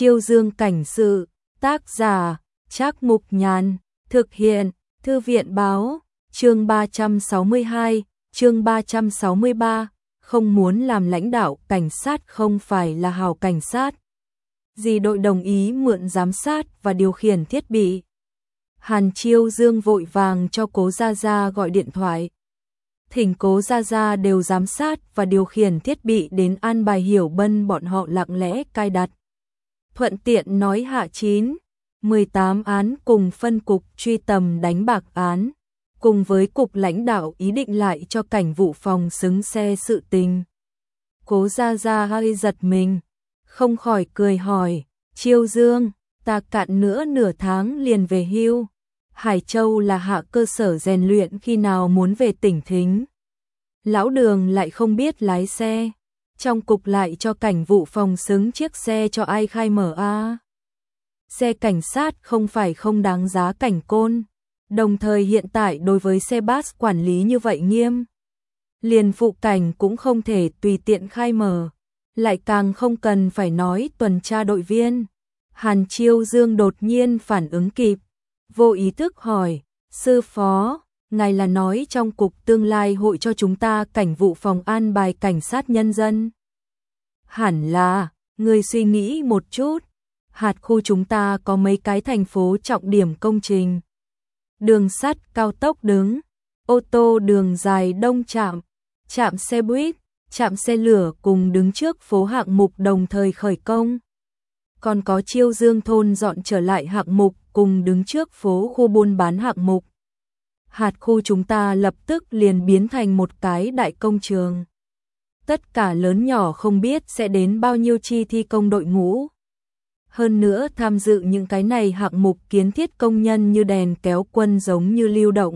Chiêu Dương cảnh sự, tác giả, Trác Mục Nhàn, thực hiện, Thư viện báo, chương 362, chương 363, không muốn làm lãnh đạo cảnh sát không phải là hào cảnh sát. Dì đội đồng ý mượn giám sát và điều khiển thiết bị. Hàn Chiêu Dương vội vàng cho Cố Gia Gia gọi điện thoại. Thỉnh Cố Gia Gia đều giám sát và điều khiển thiết bị đến an bài Hiểu Bân bọn họ lặng lẽ cài đặt. Thuận tiện nói hạ 9-18 án cùng phân cục truy tầm đánh bạc án, cùng với cục lãnh đạo ý định lại cho cảnh vụ phòng xứng xe sự tình. Cố Gia Gia hơi giật mình, không khỏi cười hỏi, Chiêu Dương, ta cạn nữa nửa tháng liền về hưu. Hải Châu là hạ cơ sở rèn luyện, khi nào muốn về tỉnh Thính. Lão Đường lại không biết lái xe, trong cục lại cho cảnh vụ phòng xứng chiếc xe cho ai khai mở a? Xe cảnh sát không phải không đáng giá cảnh côn, đồng thời hiện tại đối với xe bus quản lý như vậy nghiêm. Liền phụ cảnh cũng không thể tùy tiện khai mở, lại càng không cần phải nói tuần tra đội viên. Hàn Chiêu Dương đột nhiên phản ứng kịp, vô ý thức hỏi, sư phó, ngài là nói trong cục tương lai hội cho chúng ta cảnh vụ phòng an bài cảnh sát nhân dân? Hẳn là, người suy nghĩ một chút, hạt khu chúng ta có mấy cái thành phố trọng điểm công trình. Đường sắt cao tốc đứng, ô tô đường dài đông trạm, trạm xe buýt, trạm xe lửa cùng đứng trước phố hạng mục đồng thời khởi công. Còn có Chiêu Dương thôn dọn trở lại hạng mục cùng đứng trước phố khu buôn bán hạng mục. Hạt khu chúng ta lập tức liền biến thành một cái đại công trường. Tất cả lớn nhỏ không biết sẽ đến bao nhiêu chi thi công đội ngũ. Hơn nữa tham dự những cái này hạng mục kiến thiết công nhân như đèn kéo quân giống như lưu động.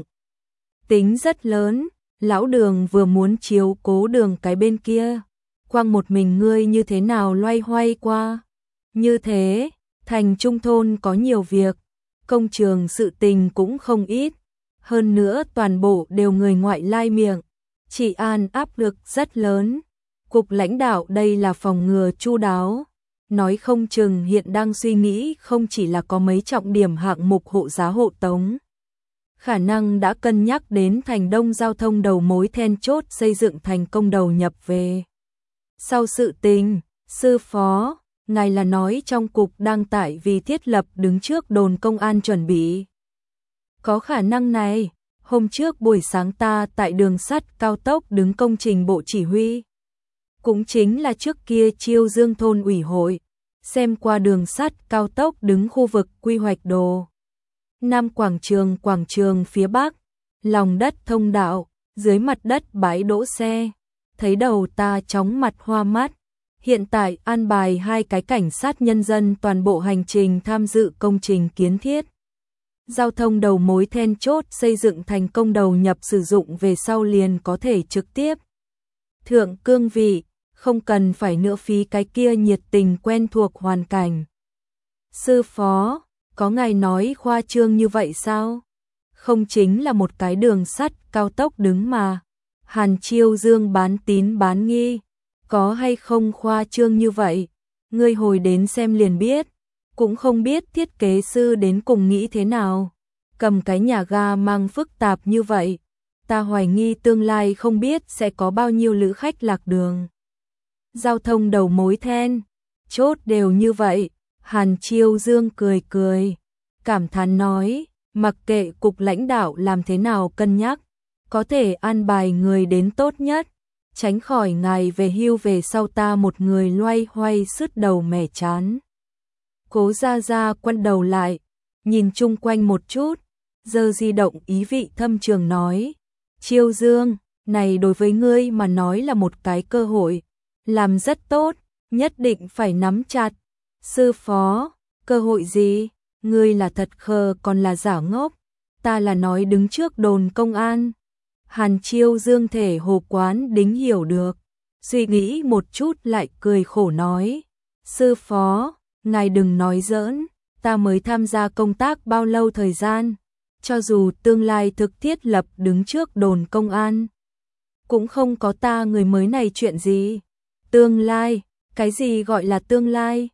Tính rất lớn, Lão Đường vừa muốn chiếu cố Đường cái bên kia. Quang một mình ngươi như thế nào loay hoay qua. Như thế, thành trung thôn có nhiều việc, công trường sự tình cũng không ít. Hơn nữa toàn bộ đều người ngoại lai miệng, trị an áp lực rất lớn. Cục lãnh đạo đây là phòng ngừa chu đáo, nói không chừng hiện đang suy nghĩ không chỉ là có mấy trọng điểm hạng mục hộ giá hộ tống. Khả năng đã cân nhắc đến thành đông giao thông đầu mối then chốt xây dựng thành công đầu nhập về. Sau sự tình, sư phó, ngài là nói trong cục đang tại vì thiết lập đứng trước đồn công an chuẩn bị. Có khả năng này, hôm trước buổi sáng ta tại đường sắt cao tốc đứng công trình bộ chỉ huy. Cũng chính là trước kia Chiêu Dương thôn ủy hội, xem qua đường sắt cao tốc đứng khu vực quy hoạch đồ. Nam quảng trường phía bắc, lòng đất thông đạo, dưới mặt đất bãi đỗ xe. Thấy đầu ta chóng mặt hoa mắt. Hiện tại an bài 2 cái cảnh sát nhân dân toàn bộ hành trình tham dự công trình kiến thiết. Giao thông đầu mối then chốt xây dựng thành công đầu nhập sử dụng về sau liền có thể trực tiếp thượng cương vị, không cần phải nữa phí cái kia nhiệt tình quen thuộc hoàn cảnh. Sư phó, có ngài nói khoa trương như vậy sao? Không chính là một cái đường sắt cao tốc đứng mà. Hàn Chiêu Dương bán tín bán nghi, có hay không khoa trương như vậy? Ngươi hồi đến xem liền biết, cũng không biết thiết kế sư đến cùng nghĩ thế nào. Cầm cái nhà ga mang phức tạp như vậy, ta hoài nghi tương lai không biết sẽ có bao nhiêu lữ khách lạc đường. Giao thông đầu mối then chốt đều như vậy. Hàn Chiêu Dương cười cười, cảm thán nói, mặc kệ cục lãnh đạo làm thế nào cân nhắc, có thể an bài người đến tốt nhất, tránh khỏi ngài về hưu về sau ta một người loay hoay sứt đầu mẻ chán. Cố Gia Gia quay đầu lại, nhìn chung quanh một chút, giơ di động ý vị thâm trường nói, Chiêu Dương, này đối với ngươi mà nói là một cái cơ hội, làm rất tốt, nhất định phải nắm chặt. Sư phó, cơ hội gì? Ngươi là thật khờ còn là giả ngốc? Ta là nói đứng trước đồn công an. Hàn Chiêu Dương thể hồ quán đính hiểu được, suy nghĩ một chút lại cười khổ nói, sư phó, ngài đừng nói giỡn, ta mới tham gia công tác bao lâu thời gian, cho dù tương lai thực thiết lập đứng trước đồn công an, cũng không có ta người mới này chuyện gì. Tương lai, cái gì gọi là tương lai?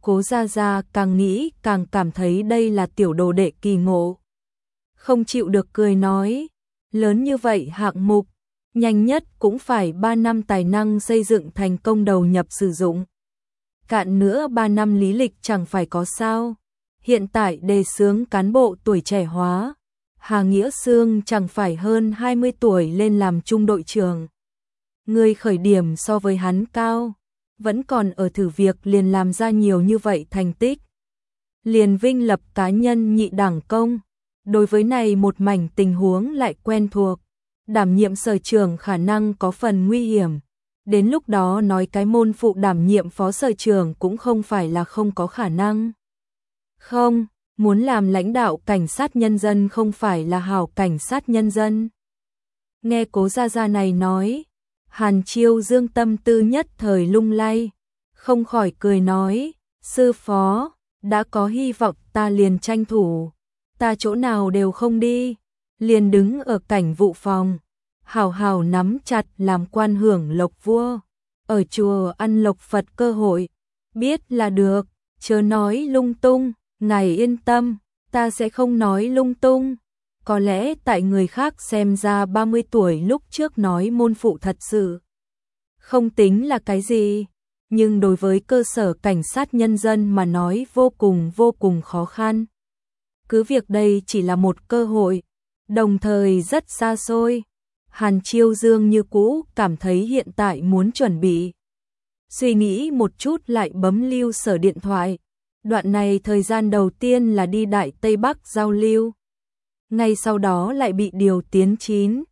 Cố Gia Gia càng nghĩ càng cảm thấy đây là tiểu đồ đệ kỳ ngộ. Không chịu được cười nói, lớn như vậy hạng mục, nhanh nhất cũng phải 3 năm tài năng xây dựng thành công đầu nhập sử dụng. Cạn nữa 3 năm lý lịch chẳng phải có sao. Hiện tại đề xướng cán bộ tuổi trẻ hóa, Hà Nghĩa Sương chẳng phải hơn 20 tuổi lên làm trung đội trưởng. Người khởi điểm so với hắn cao, vẫn còn ở thử việc liền làm ra nhiều như vậy thành tích. Liền vinh lập cá nhân nhị đẳng công, đối với này một mảnh tình huống lại quen thuộc. Đảm nhiệm sở trưởng khả năng có phần nguy hiểm. Đến lúc đó nói cái môn phụ đảm nhiệm phó sở trưởng cũng không phải là không có khả năng. Không, muốn làm lãnh đạo cảnh sát nhân dân không phải là hảo cảnh sát nhân dân. Nghe Cố Gia Gia này nói, Hàn Chiêu Dương tâm tư nhất thời lung lay, không khỏi cười nói, sư phó, đã có hy vọng ta liền tranh thủ, ta chỗ nào đều không đi, liền đứng ở cảnh vụ phòng, hào hào nắm chặt làm quan hưởng lộc vua, ở chùa ăn lộc Phật cơ hội, biết là được, chớ nói lung tung, ngài yên tâm, ta sẽ không nói lung tung. Có lẽ tại người khác xem ra 30 tuổi lúc trước nói môn phụ thật sự không tính là cái gì, nhưng đối với cơ sở cảnh sát nhân dân mà nói vô cùng khó khăn. Cứ việc đây chỉ là một cơ hội, đồng thời rất xa xôi. Hàn Chiêu Dương như cũ cảm thấy hiện tại muốn chuẩn bị. Suy nghĩ một chút lại bấm Lưu Sở điện thoại. Đoạn này thời gian đầu tiên là đi Đại Tây Bắc giao lưu. Ngay sau đó lại bị điều tiến 9,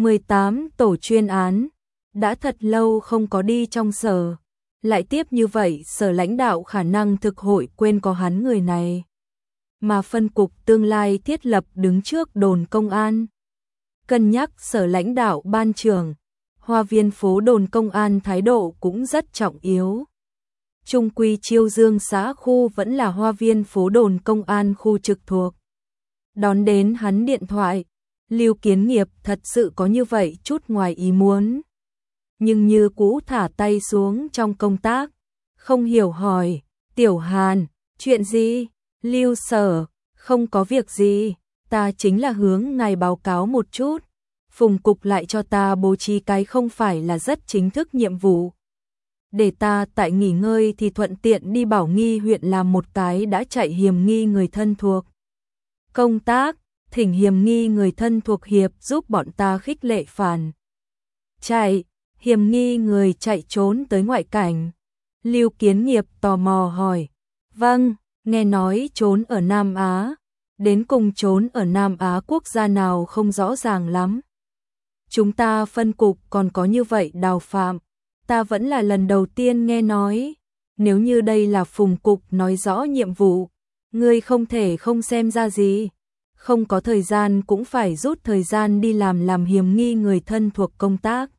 18 tổ chuyên án. Đã thật lâu không có đi trong sở. Lại tiếp như vậy sở lãnh đạo khả năng thực hội quên có hắn người này. Mà phân cục tương lai thiết lập đứng trước đồn công an. Cân nhắc sở lãnh đạo ban trưởng, Hoa Viên phố đồn công an thái độ cũng rất trọng yếu. Trung quy Chiêu Dương xã khu vẫn là Hoa Viên phố đồn công an khu trực thuộc. Đón đến hắn điện thoại, Lưu Kiến Nghiệp thật sự có như vậy chút ngoài ý muốn. Nhưng như cũ thả tay xuống trong công tác, không hiểu hỏi, Tiểu Hàn, chuyện gì? Lưu Sở, không có việc gì, ta chính là hướng ngài báo cáo một chút. Phùng cục lại cho ta bố trí cái không phải là rất chính thức nhiệm vụ. Để ta tại nghỉ ngơi thì thuận tiện đi Bảo Nghi huyện làm một cái đã chạy hiểm nghi người thân thuộc. Công tác, thỉnh hiểm nghi người thân thuộc hiệp giúp bọn ta khích lệ phản. Chạy, hiểm nghi người chạy trốn tới ngoại cảnh. Lưu Kiến Nghiệp tò mò hỏi. Vâng, nghe nói trốn ở Nam Á. Đến cùng trốn ở Nam Á quốc gia nào không rõ ràng lắm. Chúng ta phân cục còn có như vậy đào phạm. Ta vẫn là lần đầu tiên nghe nói. Nếu như đây là Phùng cục nói rõ nhiệm vụ, ngươi không thể không xem ra gì. Không có thời gian cũng phải rút thời gian đi làm hiểm nghi người thân thuộc công tác.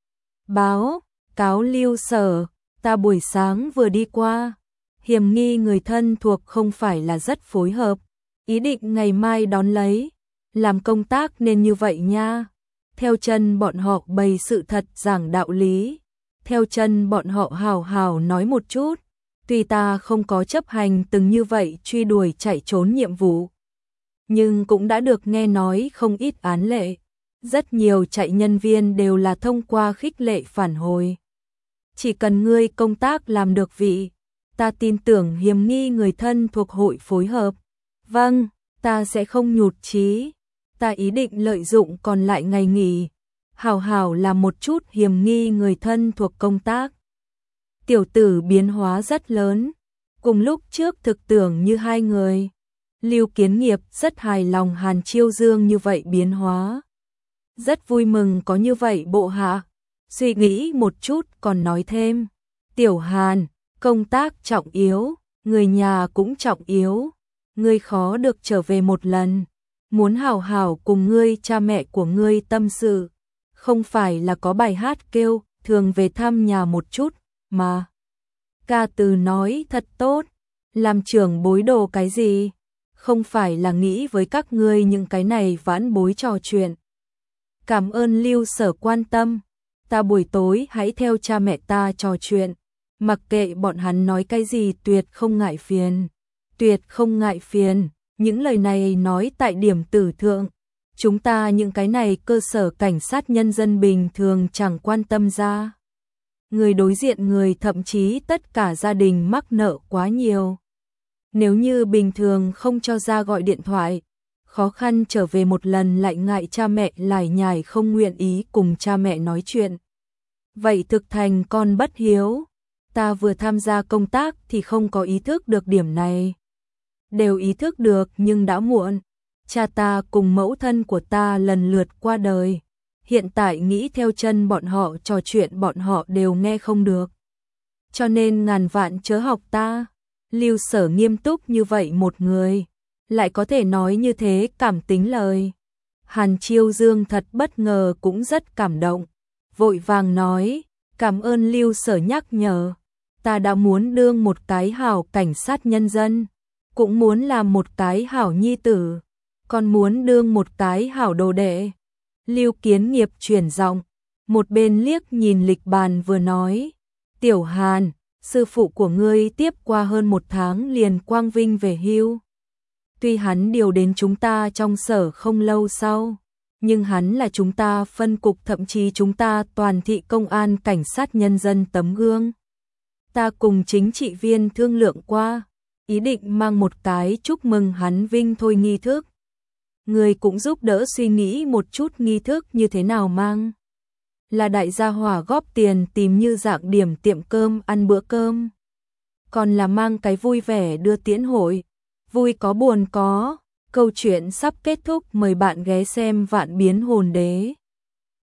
Báo, cáo Lưu Sở, ta buổi sáng vừa đi qua. Hiểm nghi người thân thuộc không phải là rất phối hợp. Ý định ngày mai đón lấy. Làm công tác nên như vậy nha. Theo chân bọn họ bày sự thật giảng đạo lý. Theo chân bọn họ hào hào nói một chút. Tuy ta không có chấp hành từng như vậy truy đuổi chạy trốn nhiệm vụ. Nhưng cũng đã được nghe nói không ít án lệ. Rất nhiều chạy nhân viên đều là thông qua khích lệ phản hồi. Chỉ cần ngươi công tác làm được vị, ta tin tưởng hiểm nghi người thân thuộc hội phối hợp. Vâng, ta sẽ không nhụt chí. Ta ý định lợi dụng còn lại ngày nghỉ, hào hào làm một chút hiểm nghi người thân thuộc công tác. Tiểu tử biến hóa rất lớn, cùng lúc trước thực tưởng như hai người. Lưu Kiến Nghiệp rất hài lòng Hàn Chiêu Dương như vậy biến hóa. Rất vui mừng có như vậy bộ hạ. Suy nghĩ một chút còn nói thêm. Tiểu Hàn, công tác trọng yếu, người nhà cũng trọng yếu. Ngươi khó được trở về một lần. Muốn hào hào cùng ngươi cha mẹ của ngươi tâm sự. Không phải là có bài hát kêu, thường về thăm nhà một chút, mà. Ca từ nói thật tốt. Làm trưởng bối đồ cái gì? Không phải là nghĩ với các ngươi những cái này vãn bối trò chuyện. Cảm ơn Lưu Sở quan tâm. Ta buổi tối hãy theo cha mẹ ta trò chuyện. Mặc kệ bọn hắn nói cái gì tuyệt không ngại phiền. Tuyệt không ngại phiền, những lời này nói tại điểm tử thượng. Chúng ta những cái này cơ sở cảnh sát nhân dân bình thường chẳng quan tâm ra. Người đối diện người thậm chí tất cả gia đình mắc nợ quá nhiều. Nếu như bình thường không cho ra gọi điện thoại, khó khăn trở về một lần lại ngại cha mẹ lải nhải không nguyện ý cùng cha mẹ nói chuyện. Vậy thực thành con bất hiếu. Ta vừa tham gia công tác thì không có ý thức được điểm này. Đều ý thức được nhưng đã muộn. Cha ta cùng mẫu thân của ta lần lượt qua đời. Hiện tại nghĩ theo chân bọn họ trò chuyện bọn họ đều nghe không được. Cho nên ngàn vạn chớ học ta. Lưu Sở nghiêm túc như vậy một người, lại có thể nói như thế cảm tính lời. Hàn Chiêu Dương thật bất ngờ cũng rất cảm động. Vội vàng nói, cảm ơn Lưu Sở nhắc nhở. Ta đã muốn đương một cái hảo cảnh sát nhân dân, cũng muốn làm một cái hảo nhi tử, còn muốn đương một cái hảo đồ đệ. Lưu Kiến Nghiệp chuyển giọng, một bên liếc nhìn lịch bàn vừa nói, Tiểu Hàn, sư phụ của ngươi tiếp qua hơn 1 tháng liền quang vinh về hưu. Tuy hắn điều đến chúng ta trong sở không lâu sau, nhưng hắn là chúng ta phân cục thậm chí chúng ta toàn thị công an cảnh sát nhân dân tấm gương. Ta cùng chính trị viên thương lượng qua, ý định mang một cái chúc mừng hắn vinh thôi nghi thức. Người cũng giúp đỡ suy nghĩ một chút nghi thức như thế nào mang. Là đại gia hỏa góp tiền tìm như dạng điểm tiệm cơm ăn bữa cơm. Còn là mang cái vui vẻ đưa tiễn hội. Vui có buồn có. Câu chuyện sắp kết thúc, mời bạn ghé xem Vạn Biến Hồn Đế.